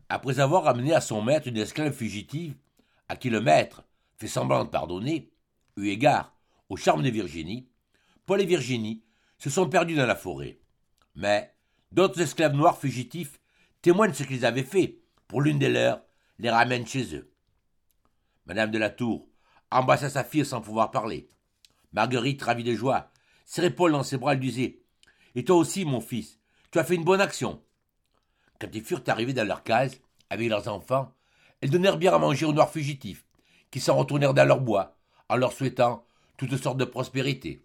Après avoir amené à son maître une esclave fugitive, à qui le maître fait semblant de pardonner, eu égard au charme de Virginie, Paul et Virginie se sont perdus dans la forêt. Mais d'autres esclaves noirs fugitifs témoignent de ce qu'ils avaient fait pour l'une des leurs, les ramène chez eux. Madame de la Tour embrassa sa fille sans pouvoir parler. Marguerite, ravie de joie, serrait Paul dans ses bras et lui disait: Et toi aussi, mon fils, tu as fait une bonne action. Quand ils furent arrivés dans leur case, avec leurs enfants, elles donnèrent bien à manger aux noirs fugitifs, qui s'en retournèrent dans leur bois, en leur souhaitant toutes sortes de prospérité.